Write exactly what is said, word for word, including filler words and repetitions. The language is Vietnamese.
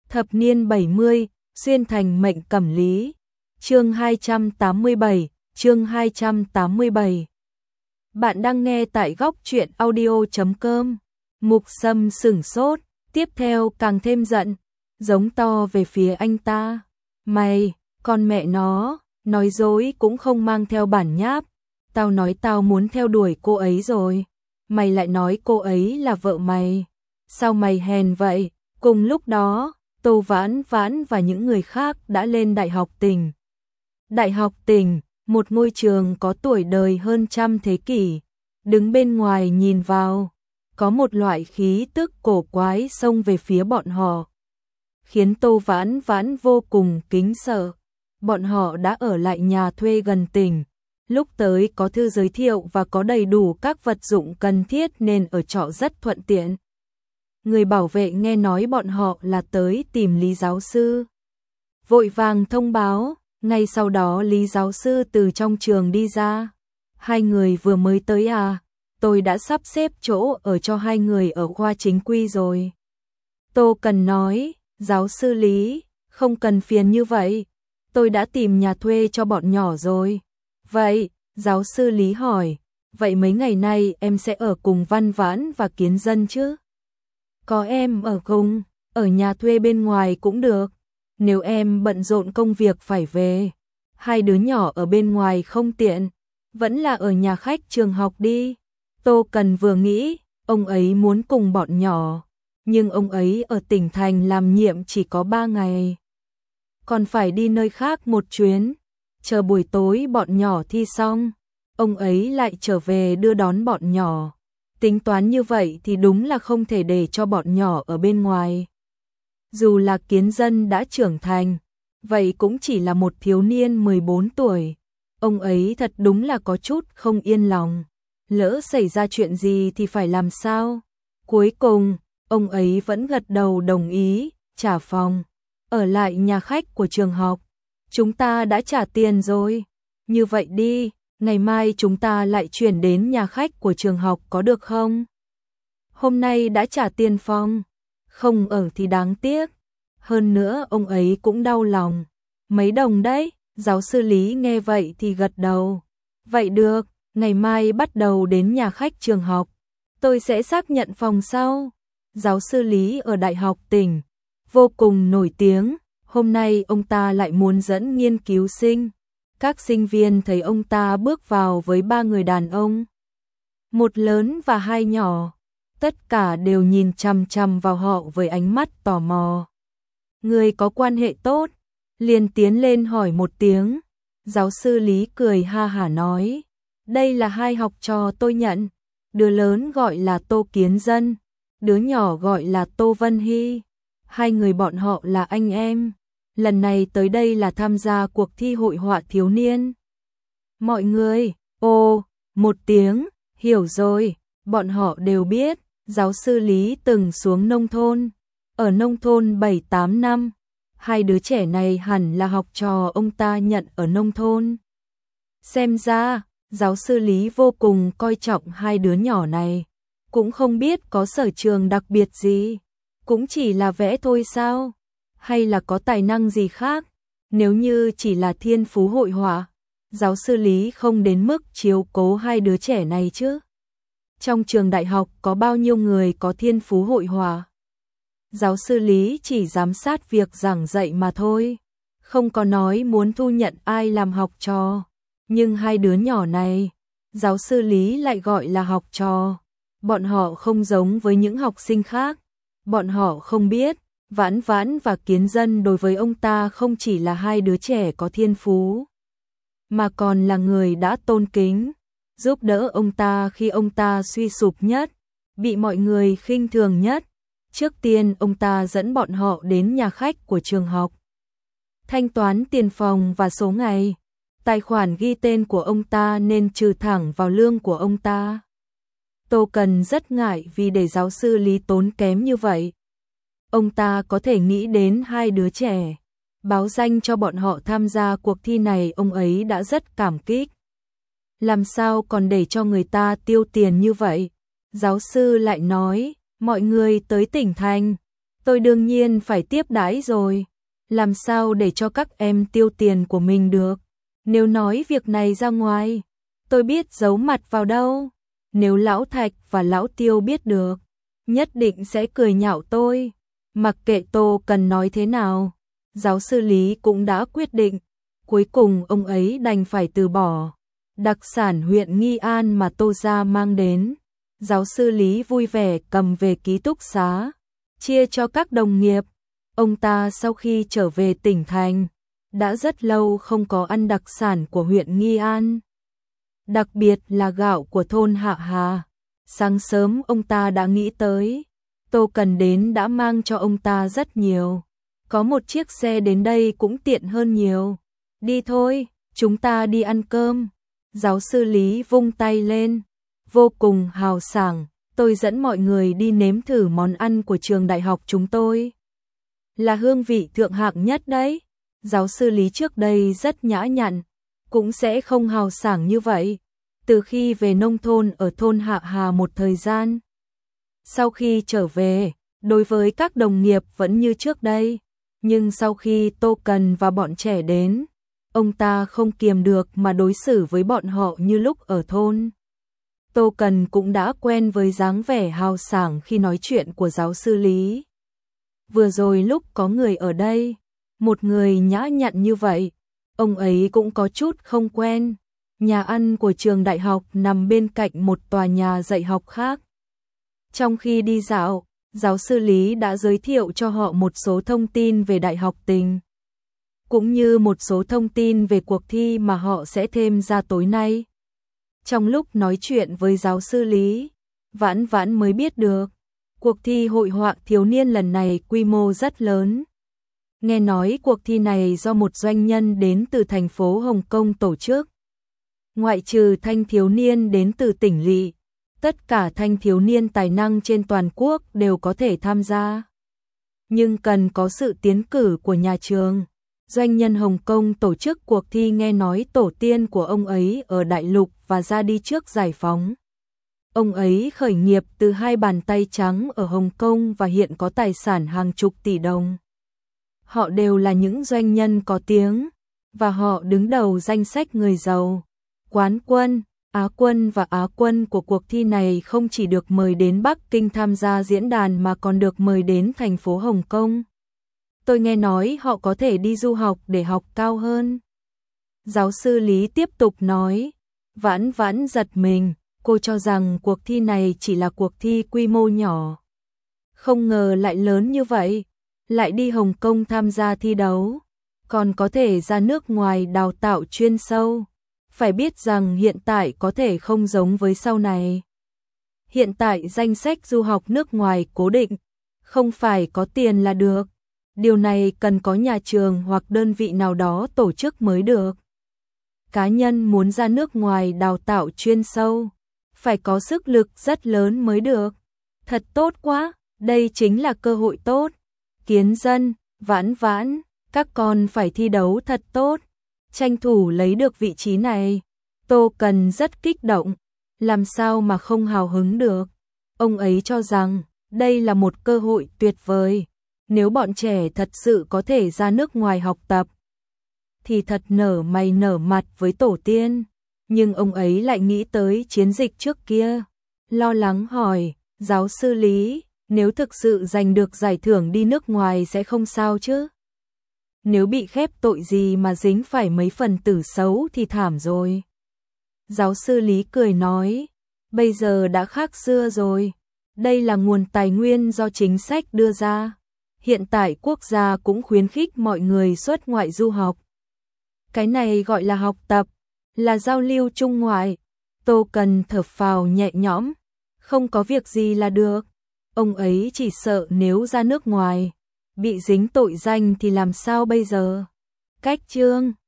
Thập niên bảy mươi, xuyên thành mệnh cẩm lý. Chương hai trăm tám mươi bảy, chương hai trăm tám mươi bảy. Bạn đang nghe tại góc truyện audio chấm com. Mục Sâm sửng sốt, tiếp theo càng thêm giận, giống to về phía anh ta. Mày, con mẹ nó, nói dối cũng không mang theo bản nháp. Tao nói tao muốn theo đuổi cô ấy rồi. Mày lại nói cô ấy là vợ mày. Sao mày hèn vậy? Cùng lúc đó, Tô Vãn Vãn và những người khác đã lên Đại học Tỉnh. Đại học Tỉnh, một ngôi trường có tuổi đời hơn trăm thế kỷ. Đứng bên ngoài nhìn vào, có một loại khí tức cổ quái xông về phía bọn họ, khiến Tô Vãn Vãn vô cùng kính sợ. Bọn họ đã ở lại nhà thuê gần tỉnh. Lúc tới có thư giới thiệu và có đầy đủ các vật dụng cần thiết nên ở trọ rất thuận tiện. Người bảo vệ nghe nói bọn họ là tới tìm Lý giáo sư, vội vàng thông báo. Ngay sau đó Lý giáo sư từ trong trường đi ra. Hai người vừa mới tới à? Tôi đã sắp xếp chỗ ở cho hai người ở khoa chính quy rồi. Tô Cần nói, giáo sư Lý, không cần phiền như vậy. Tôi đã tìm nhà thuê cho bọn nhỏ rồi. Vậy, giáo sư Lý hỏi, vậy mấy ngày nay em sẽ ở cùng Văn Vãn và Kiến Dân chứ? Có em ở cùng, ở nhà thuê bên ngoài cũng được. Nếu em bận rộn công việc phải về, hai đứa nhỏ ở bên ngoài không tiện, vẫn là ở nhà khách trường học đi. Tô Cần vừa nghĩ, ông ấy muốn cùng bọn nhỏ, nhưng ông ấy ở tỉnh thành làm nhiệm chỉ có ba ngày. Còn phải đi nơi khác một chuyến, chờ buổi tối bọn nhỏ thi xong, ông ấy lại trở về đưa đón bọn nhỏ. Tính toán như vậy thì đúng là không thể để cho bọn nhỏ ở bên ngoài. Dù là Kiến Dân đã trưởng thành, vậy cũng chỉ là một thiếu niên mười bốn tuổi. Ông ấy thật đúng là có chút không yên lòng. Lỡ xảy ra chuyện gì thì phải làm sao? Cuối cùng, ông ấy vẫn gật đầu đồng ý, trả phòng, ở lại nhà khách của trường học. Chúng ta đã trả tiền rồi. Như vậy đi, ngày mai chúng ta lại chuyển đến nhà khách của trường học có được không? Hôm nay đã trả tiền phòng, không ở thì đáng tiếc. Hơn nữa ông ấy cũng đau lòng. Mấy đồng đấy, giáo sư Lý nghe vậy thì gật đầu. Vậy được, ngày mai bắt đầu đến nhà khách trường học. Tôi sẽ xác nhận phòng sau. Giáo sư Lý ở Đại học Tỉnh, vô cùng nổi tiếng. Hôm nay ông ta lại muốn dẫn nghiên cứu sinh. Các sinh viên thấy ông ta bước vào với ba người đàn ông, một lớn và hai nhỏ. Tất cả đều nhìn chằm chằm vào họ với ánh mắt tò mò. Người có quan hệ tốt, liền tiến lên hỏi một tiếng. Giáo sư Lý cười ha hả nói, đây là hai học trò tôi nhận. Đứa lớn gọi là Tô Kiến Dân, đứa nhỏ gọi là Tô Vân Hy. Hai người bọn họ là anh em. Lần này tới đây là tham gia cuộc thi hội họa thiếu niên. Mọi người, ồ, một tiếng, hiểu rồi. Bọn họ đều biết, giáo sư Lý từng xuống nông thôn, ở nông thôn bảy tám năm. Hai đứa trẻ này hẳn là học trò ông ta nhận ở nông thôn. Xem ra, giáo sư Lý vô cùng coi trọng hai đứa nhỏ này. Cũng không biết có sở trường đặc biệt gì, cũng chỉ là vẽ thôi sao? Hay là có tài năng gì khác? Nếu như chỉ là thiên phú hội họa, giáo sư Lý không đến mức chiếu cố hai đứa trẻ này chứ. Trong trường đại học có bao nhiêu người có thiên phú hội họa? Giáo sư Lý chỉ giám sát việc giảng dạy mà thôi, không có nói muốn thu nhận ai làm học trò. Nhưng hai đứa nhỏ này, giáo sư Lý lại gọi là học trò. Bọn họ không giống với những học sinh khác. Bọn họ không biết, Vãn Vãn và Kiến Dân đối với ông ta không chỉ là hai đứa trẻ có thiên phú, mà còn là người đã tôn kính, giúp đỡ ông ta khi ông ta suy sụp nhất, bị mọi người khinh thường nhất. Trước tiên ông ta dẫn bọn họ đến nhà khách của trường học, thanh toán tiền phòng và số ngày. Tài khoản ghi tên của ông ta nên trừ thẳng vào lương của ông ta. Tô Cần rất ngại vì để giáo sư Lý tốn kém như vậy. Ông ta có thể nghĩ đến hai đứa trẻ, báo danh cho bọn họ tham gia cuộc thi này, ông ấy đã rất cảm kích. Làm sao còn để cho người ta tiêu tiền như vậy? Giáo sư lại nói, mọi người tới tỉnh thành, tôi đương nhiên phải tiếp đãi rồi. Làm sao để cho các em tiêu tiền của mình được? Nếu nói việc này ra ngoài, tôi biết giấu mặt vào đâu. Nếu Lão Thạch và Lão Tiêu biết được, nhất định sẽ cười nhạo tôi. Mặc kệ Tô Cần nói thế nào, giáo sư Lý cũng đã quyết định. Cuối cùng ông ấy đành phải từ bỏ. Đặc sản huyện Nghi An mà Tô gia mang đến, giáo sư Lý vui vẻ cầm về ký túc xá, chia cho các đồng nghiệp. Ông ta sau khi trở về tỉnh thành, đã rất lâu không có ăn đặc sản của huyện Nghi An. Đặc biệt là gạo của thôn Hạ Hà. Sáng sớm ông ta đã nghĩ tới, Tô Cần đến đã mang cho ông ta rất nhiều. Có một chiếc xe đến đây cũng tiện hơn nhiều. Đi thôi, chúng ta đi ăn cơm. Giáo sư Lý vung tay lên, vô cùng hào sảng. Tôi dẫn mọi người đi nếm thử món ăn của trường đại học chúng tôi. Là hương vị thượng hạng nhất đấy. Giáo sư Lý trước đây rất nhã nhặn, cũng sẽ không hào sảng như vậy. Từ khi về nông thôn ở thôn Hạ Hà một thời gian, sau khi trở về, đối với các đồng nghiệp vẫn như trước đây. Nhưng sau khi Tô Cần và bọn trẻ đến, ông ta không kiềm được mà đối xử với bọn họ như lúc ở thôn. Tô Cần cũng đã quen với dáng vẻ hào sảng khi nói chuyện của giáo sư Lý. Vừa rồi lúc có người ở đây, một người nhã nhặn như vậy, ông ấy cũng có chút không quen. Nhà ăn của trường đại học nằm bên cạnh một tòa nhà dạy học khác. Trong khi đi dạo, giáo sư Lý đã giới thiệu cho họ một số thông tin về Đại học Tình, cũng như một số thông tin về cuộc thi mà họ sẽ thêm ra tối nay. Trong lúc nói chuyện với giáo sư Lý, Vãn Vãn mới biết được, cuộc thi hội họa thiếu niên lần này quy mô rất lớn. Nghe nói cuộc thi này do một doanh nhân đến từ thành phố Hồng Kông tổ chức. Ngoại trừ thanh thiếu niên đến từ tỉnh lỵ, tất cả thanh thiếu niên tài năng trên toàn quốc đều có thể tham gia. Nhưng cần có sự tiến cử của nhà trường. Doanh nhân Hồng Kông tổ chức cuộc thi nghe nói tổ tiên của ông ấy ở Đại Lục và ra đi trước giải phóng. Ông ấy khởi nghiệp từ hai bàn tay trắng ở Hồng Kông và hiện có tài sản hàng chục tỷ đồng. Họ đều là những doanh nhân có tiếng, và họ đứng đầu danh sách người giàu. Quán quân, Á quân và Á quân của cuộc thi này không chỉ được mời đến Bắc Kinh tham gia diễn đàn mà còn được mời đến thành phố Hồng Kông. Tôi nghe nói họ có thể đi du học để học cao hơn. Giáo sư Lý tiếp tục nói. Vãn Vãn giật mình, cô cho rằng cuộc thi này chỉ là cuộc thi quy mô nhỏ. Không ngờ lại lớn như vậy, lại đi Hồng Kông tham gia thi đấu, còn có thể ra nước ngoài đào tạo chuyên sâu. Phải biết rằng hiện tại có thể không giống với sau này. Hiện tại danh sách du học nước ngoài cố định, không phải có tiền là được. Điều này cần có nhà trường hoặc đơn vị nào đó tổ chức mới được. Cá nhân muốn ra nước ngoài đào tạo chuyên sâu, phải có sức lực rất lớn mới được. Thật tốt quá, đây chính là cơ hội tốt. Kiến Dân, Vãn Vãn, các con phải thi đấu thật tốt, tranh thủ lấy được vị trí này. Tô Cần rất kích động, làm sao mà không hào hứng được. Ông ấy cho rằng đây là một cơ hội tuyệt vời. Nếu bọn trẻ thật sự có thể ra nước ngoài học tập, thì thật nở mày nở mặt với tổ tiên. Nhưng ông ấy lại nghĩ tới chiến dịch trước kia, lo lắng hỏi, giáo sư Lý, nếu thực sự giành được giải thưởng đi nước ngoài sẽ không sao chứ? Nếu bị khép tội gì mà dính phải mấy phần tử xấu thì thảm rồi. Giáo sư Lý cười nói, bây giờ đã khác xưa rồi. Đây là nguồn tài nguyên do chính sách đưa ra. Hiện tại quốc gia cũng khuyến khích mọi người xuất ngoại du học. Cái này gọi là học tập, là giao lưu trung ngoại. Tô Cần thở phào nhẹ nhõm, không có việc gì là được. Ông ấy chỉ sợ nếu ra nước ngoài, bị dính tội danh thì làm sao bây giờ? Cách chương